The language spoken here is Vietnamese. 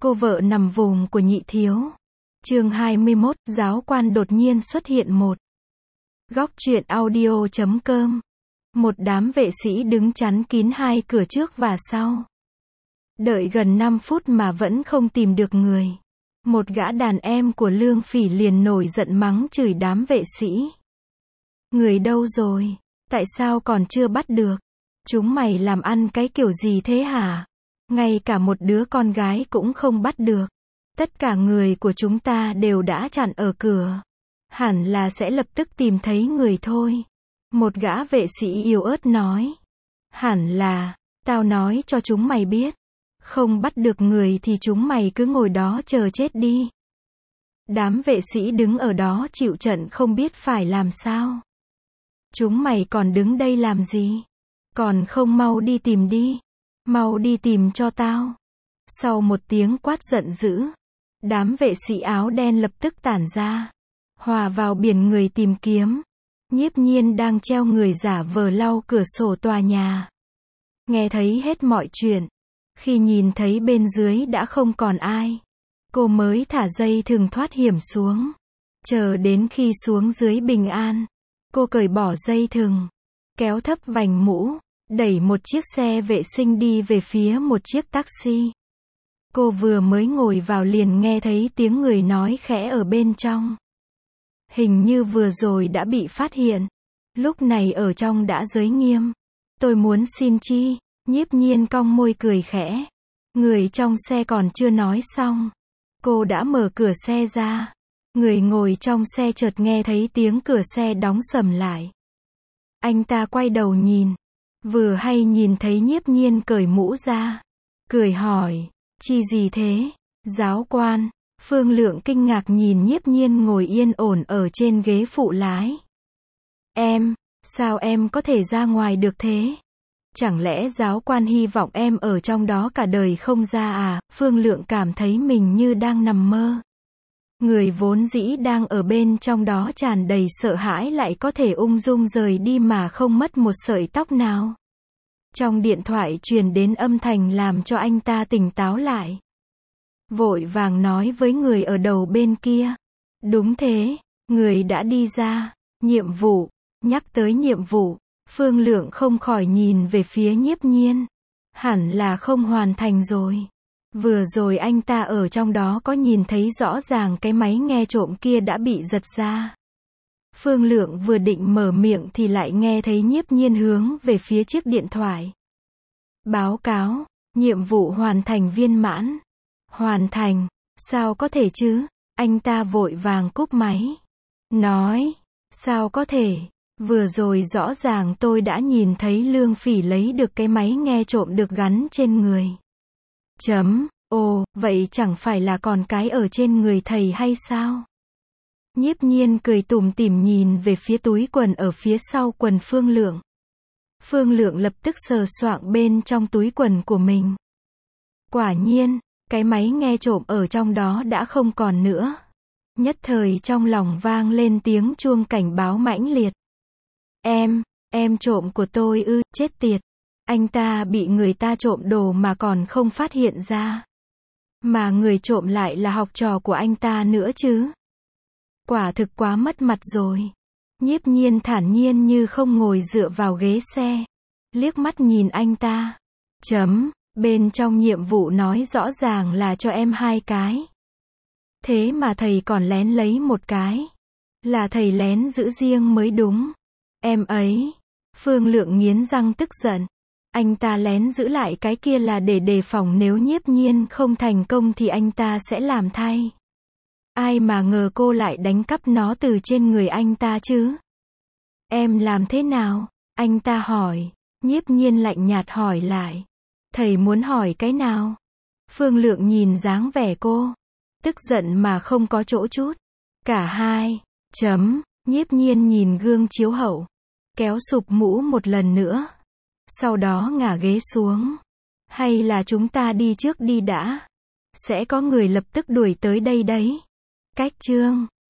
Cô vợ nằm vùng của nhị thiếu. Chương 21, giáo quan đột nhiên xuất hiện một. Góc truyện audio.com. Một đám vệ sĩ đứng chắn kín hai cửa trước và sau. Đợi gần 5 phút mà vẫn không tìm được người. Một gã đàn em của Lương Phỉ liền nổi giận mắng chửi đám vệ sĩ. Người đâu rồi? Tại sao còn chưa bắt được? Chúng mày làm ăn cái kiểu gì thế hả? Ngay cả một đứa con gái cũng không bắt được. Tất cả người của chúng ta đều đã chặn ở cửa. Hẳn là sẽ lập tức tìm thấy người thôi. Một gã vệ sĩ yếu ớt nói. Hẳn là, tao nói cho chúng mày biết. Không bắt được người thì chúng mày cứ ngồi đó chờ chết đi. Đám vệ sĩ đứng ở đó chịu trận không biết phải làm sao. Chúng mày còn đứng đây làm gì? Còn không mau đi tìm đi. Mau đi tìm cho tao. Sau một tiếng quát giận dữ, đám vệ sĩ áo đen lập tức tản ra, hòa vào biển người tìm kiếm. Nhiếp Nhiên đang treo người giả vờ lau cửa sổ tòa nhà. Nghe thấy hết mọi chuyện. Khi nhìn thấy bên dưới đã không còn ai, cô mới thả dây thừng thoát hiểm xuống. Chờ đến khi xuống dưới bình an, cô cởi bỏ dây thừng, kéo thấp vành mũ, đẩy một chiếc xe vệ sinh đi về phía một chiếc taxi. Cô vừa mới ngồi vào liền nghe thấy tiếng người nói khẽ ở bên trong. Hình như vừa rồi đã bị phát hiện. Lúc này ở trong đã giới nghiêm. Tôi muốn xin chi? Nhiếp Nhiên cong môi cười khẽ. Người trong xe còn chưa nói xong. Cô đã mở cửa xe ra. Người ngồi trong xe chợt nghe thấy tiếng cửa xe đóng sầm lại. Anh ta quay đầu nhìn. Vừa hay nhìn thấy Nhiếp Nhiên cởi mũ ra. Cười hỏi. Chi gì thế? Giáo quan. Phương Lượng kinh ngạc nhìn Nhiếp Nhiên ngồi yên ổn ở trên ghế phụ lái. Em, sao em có thể ra ngoài được thế? Chẳng lẽ giáo quan hy vọng em ở trong đó cả đời không ra à? Phương Lượng cảm thấy mình như đang nằm mơ. Người vốn dĩ đang ở bên trong đó tràn đầy sợ hãi lại có thể ung dung rời đi mà không mất một sợi tóc nào. Trong điện thoại truyền đến âm thanh làm cho anh ta tỉnh táo lại. Vội vàng nói với người ở đầu bên kia. Đúng thế, người đã đi ra. Nhiệm vụ. Nhắc tới nhiệm vụ, Phương Lượng không khỏi nhìn về phía Nhiếp Nhiên. Hẳn là không hoàn thành rồi. Vừa rồi anh ta ở trong đó có nhìn thấy rõ ràng cái máy nghe trộm kia đã bị giật ra. Phương Lượng vừa định mở miệng thì lại nghe thấy Nhiếp Nhiên hướng về phía chiếc điện thoại. Báo cáo, nhiệm vụ hoàn thành viên mãn. Hoàn thành, sao có thể chứ? Anh ta vội vàng cúp máy. Nói, sao có thể? Vừa rồi rõ ràng tôi đã nhìn thấy Lương Phỉ lấy được cái máy nghe trộm được gắn trên người. Ồ, vậy chẳng phải là còn cái ở trên người thầy hay sao? Nhiếp Nhiên cười tủm tỉm nhìn về phía túi quần ở phía sau quần Phương Lượng. Phương Lượng lập tức sờ soạng bên trong túi quần của mình. Quả nhiên, cái máy nghe trộm ở trong đó đã không còn nữa. Nhất thời trong lòng vang lên tiếng chuông cảnh báo mãnh liệt. Em trộm của tôi ư? Chết tiệt. Anh ta bị người ta trộm đồ mà còn không phát hiện ra. Mà người trộm lại là học trò của anh ta nữa chứ. Quả thực quá mất mặt rồi. Nhiếp Nhiên thản nhiên như không ngồi dựa vào ghế xe. Liếc mắt nhìn anh ta. Bên trong nhiệm vụ nói rõ ràng là cho em 2 cái. Thế mà thầy còn lén lấy một cái. Là thầy lén giữ riêng mới đúng. Em ấy. Phương Lượng nghiến răng tức giận. Anh ta lén giữ lại cái kia là để đề phòng nếu Nhiếp Nhiên không thành công thì anh ta sẽ làm thay. Ai mà ngờ cô lại đánh cắp nó từ trên người anh ta chứ? Em làm thế nào? Anh ta hỏi. Nhiếp Nhiên lạnh nhạt hỏi lại. Thầy muốn hỏi cái nào? Phương Lượng nhìn dáng vẻ cô. Tức giận mà không có chỗ chút. Cả hai. Nhiếp Nhiên nhìn gương chiếu hậu. Kéo sụp mũ một lần nữa. Sau đó ngả ghế xuống. Hay là chúng ta đi trước đi đã. Sẽ có người lập tức đuổi tới đây đấy. Cách chương.